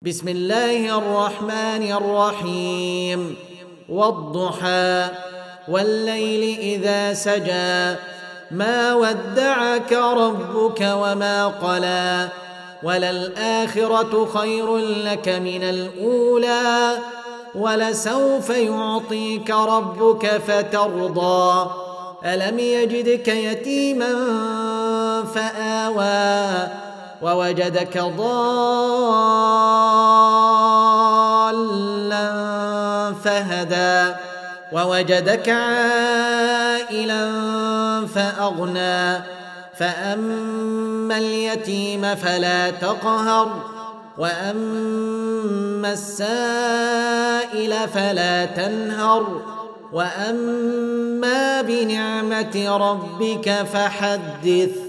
بسم الله الرحمن الرحيم والضحى والليل إذا سجى ما ودعك ربك وما قلى وللآخرة خير لك من الأولى ولسوف يعطيك ربك فترضى ألم يجدك يتيما فآوى ووجدك ضالا فهدى ووجدك عائلا فأغنى فأما اليتيم فلا تقهر وأما السائل فلا تنهر وأما بنعمة ربك فحدث.